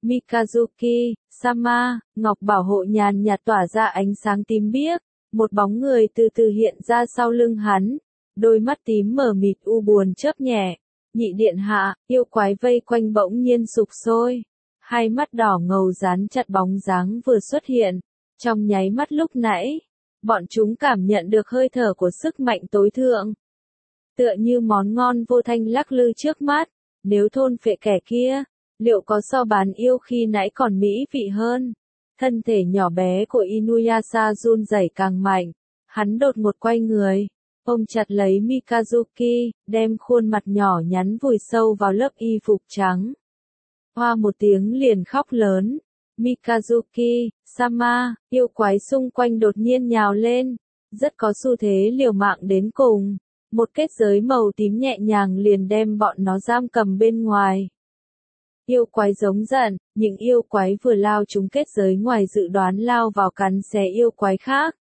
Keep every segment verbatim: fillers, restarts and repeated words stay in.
Mikazuki, Sama, ngọc bảo hộ nhàn nhạt tỏa ra ánh sáng tím biếc, một bóng người từ từ hiện ra sau lưng hắn, đôi mắt tím mờ mịt u buồn chớp nhẹ. Nhị điện hạ, yêu quái vây quanh bỗng nhiên sục sôi, hai mắt đỏ ngầu dán chặt bóng dáng vừa xuất hiện, trong nháy mắt lúc nãy, bọn chúng cảm nhận được hơi thở của sức mạnh tối thượng. Tựa như món ngon vô thanh lắc lư trước mắt, nếu thôn phệ kẻ kia, liệu có so bán yêu khi nãy còn mỹ vị hơn? Thân thể nhỏ bé của Inuyasha run rẩy càng mạnh, hắn đột ngột quay người, ôm chặt lấy Mikazuki, đem khuôn mặt nhỏ nhắn vùi sâu vào lớp y phục trắng. Hoa một tiếng liền khóc lớn. Mikazuki, Sama, yêu quái xung quanh đột nhiên nhào lên, rất có xu thế liều mạng đến cùng. Một kết giới màu tím nhẹ nhàng liền đem bọn nó giam cầm bên ngoài. Yêu quái giống giận, những yêu quái vừa lao trúng kết giới ngoài dự đoán lao vào cắn xé yêu quái khác.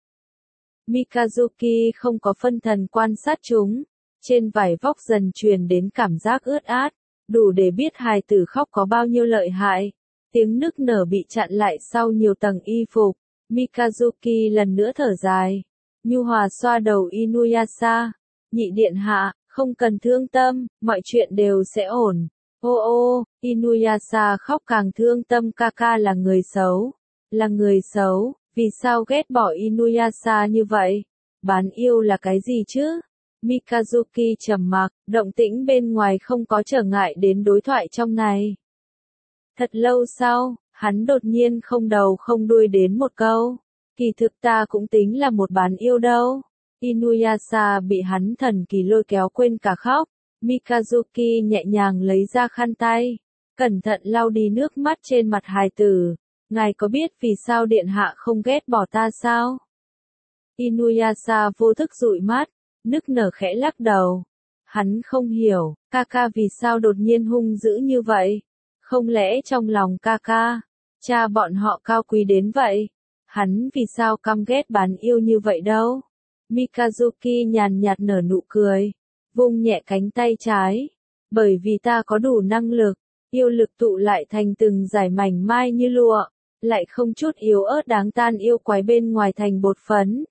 Mikazuki không có phân thần quan sát chúng, trên vải vóc dần truyền đến cảm giác ướt át, đủ để biết hài tử khóc có bao nhiêu lợi hại. Tiếng nức nở bị chặn lại sau nhiều tầng y phục, Mikazuki lần nữa thở dài. Nhu hòa xoa đầu Inuyasha, nhị điện hạ, không cần thương tâm, mọi chuyện đều sẽ ổn. Ô ô, Inuyasha khóc càng thương tâm, Kaka là người xấu, là người xấu, vì sao ghét bỏ Inuyasha như vậy? Bán yêu là cái gì chứ? Mikazuki trầm mặc, động tĩnh bên ngoài không có trở ngại đến đối thoại trong này. Thật lâu sau, hắn đột nhiên không đầu không đuôi đến một câu. Kỳ thực ta cũng tính là một bán yêu đâu. Inuyasha bị hắn thần kỳ lôi kéo quên cả khóc. Mikazuki nhẹ nhàng lấy ra khăn tay, cẩn thận lau đi nước mắt trên mặt hài tử. Ngài có biết vì sao điện hạ không ghét bỏ ta sao? Inuyasha vô thức dụi mắt, nức nở khẽ lắc đầu. Hắn không hiểu, Kaka vì sao đột nhiên hung dữ như vậy? Không lẽ trong lòng Kaka, cha bọn họ cao quý đến vậy? Hắn vì sao căm ghét bán yêu như vậy đâu? Mikazuki nhàn nhạt nở nụ cười, vung nhẹ cánh tay trái. Bởi vì ta có đủ năng lực, yêu lực tụ lại thành từng dải mảnh mai như lụa, lại không chút yếu ớt đáng tan yêu quái bên ngoài thành bột phấn.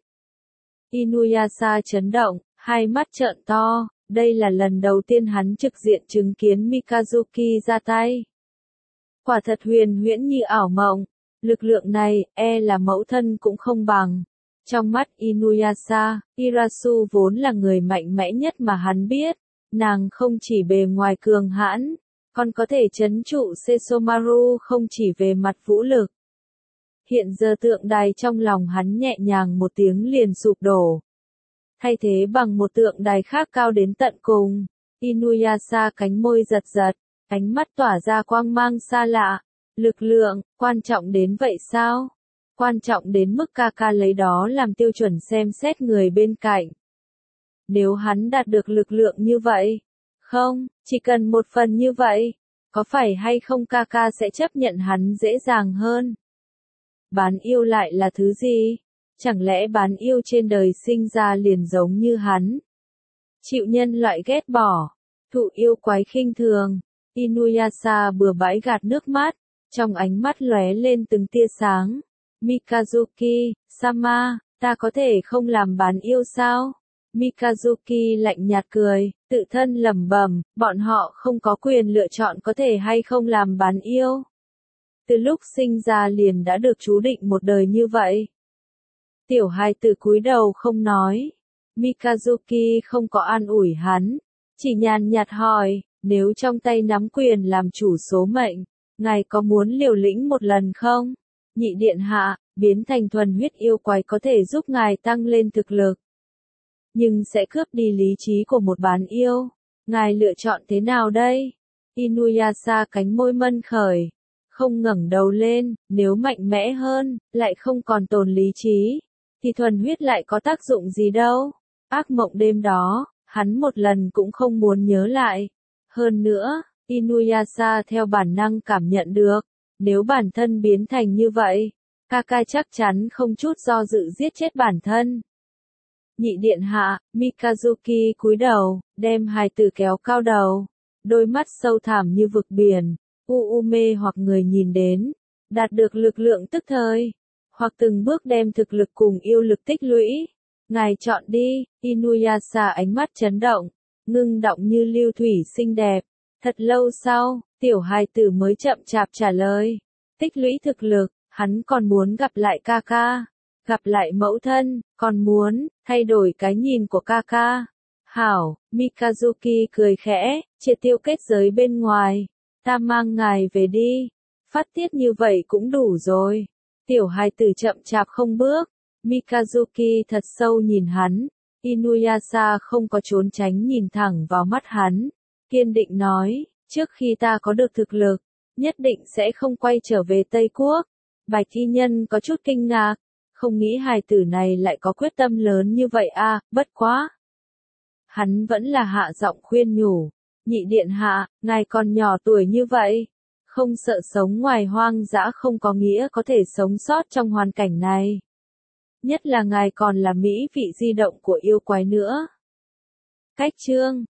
Inuyasha chấn động, hai mắt trợn to, đây là lần đầu tiên hắn trực diện chứng kiến Mikazuki ra tay. Quả thật huyền huyễn như ảo mộng, lực lượng này, e là mẫu thân cũng không bằng. Trong mắt Inuyasha, Irasu vốn là người mạnh mẽ nhất mà hắn biết, nàng không chỉ bề ngoài cường hãn, còn có thể trấn trụ Sesomaru không chỉ về mặt vũ lực. Hiện giờ tượng đài trong lòng hắn nhẹ nhàng một tiếng liền sụp đổ. Thay thế bằng một tượng đài khác cao đến tận cùng, Inuyasha cánh môi giật giật, ánh mắt tỏa ra quang mang xa lạ. Lực lượng, quan trọng đến vậy sao? Quan trọng đến mức Kaka lấy đó làm tiêu chuẩn xem xét người bên cạnh. Nếu hắn đạt được lực lượng như vậy, không, chỉ cần một phần như vậy, có phải hay không Kaka sẽ chấp nhận hắn dễ dàng hơn? Bán yêu lại là thứ gì? Chẳng lẽ bán yêu trên đời sinh ra liền giống như hắn? Chịu nhân loại ghét bỏ, thụ yêu quái khinh thường. Inuyasha bừa bãi gạt nước mắt, trong ánh mắt lóe lên từng tia sáng. Mikazuki, Sama, ta có thể không làm bán yêu sao? Mikazuki lạnh nhạt cười, tự thân lẩm bẩm, bọn họ không có quyền lựa chọn có thể hay không làm bán yêu. Từ lúc sinh ra liền đã được chú định một đời như vậy. Tiểu hài tử cúi đầu không nói. Mikazuki không có an ủi hắn, chỉ nhàn nhạt hỏi, nếu trong tay nắm quyền làm chủ số mệnh, ngài có muốn liều lĩnh một lần không? Nhị điện hạ, biến thành thuần huyết yêu quái có thể giúp ngài tăng lên thực lực, nhưng sẽ cướp đi lý trí của một bán yêu. Ngài lựa chọn thế nào đây? Inuyasha cánh môi mân khởi, không ngẩng đầu lên, nếu mạnh mẽ hơn, lại không còn tồn lý trí, thì thuần huyết lại có tác dụng gì đâu. Ác mộng đêm đó, hắn một lần cũng không muốn nhớ lại. Hơn nữa, Inuyasha theo bản năng cảm nhận được, nếu bản thân biến thành như vậy, Kaka chắc chắn không chút do dự giết chết bản thân. Nhị điện hạ, Mikazuki cúi đầu, đem hài tử kéo cao đầu, đôi mắt sâu thẳm như vực biển, u u mê hoặc người nhìn đến, đạt được lực lượng tức thời, hoặc từng bước đem thực lực cùng yêu lực tích lũy. Ngài chọn đi, Inuyasha ánh mắt chấn động, ngưng động như lưu thủy xinh đẹp. Thật lâu sau, tiểu hài tử mới chậm chạp trả lời. Tích lũy thực lực, hắn còn muốn gặp lại ca ca, gặp lại mẫu thân, còn muốn thay đổi cái nhìn của ca ca. Hảo, Mikazuki cười khẽ, triệt tiêu kết giới bên ngoài. Ta mang ngài về đi. Phát tiết như vậy cũng đủ rồi. Tiểu hài tử chậm chạp không bước. Mikazuki thật sâu nhìn hắn. Inuyasha không có trốn tránh nhìn thẳng vào mắt hắn. Kiên định nói, trước khi ta có được thực lực, nhất định sẽ không quay trở về Tây Quốc. Bạch y nhân có chút kinh ngạc. Không nghĩ hài tử này lại có quyết tâm lớn như vậy à, bất quá. Hắn vẫn là hạ giọng khuyên nhủ. Nhị điện hạ, ngài còn nhỏ tuổi như vậy. Không sợ sống ngoài hoang dã không có nghĩa có thể sống sót trong hoàn cảnh này. Nhất là ngài còn là mỹ vị di động của yêu quái nữa. Cách chương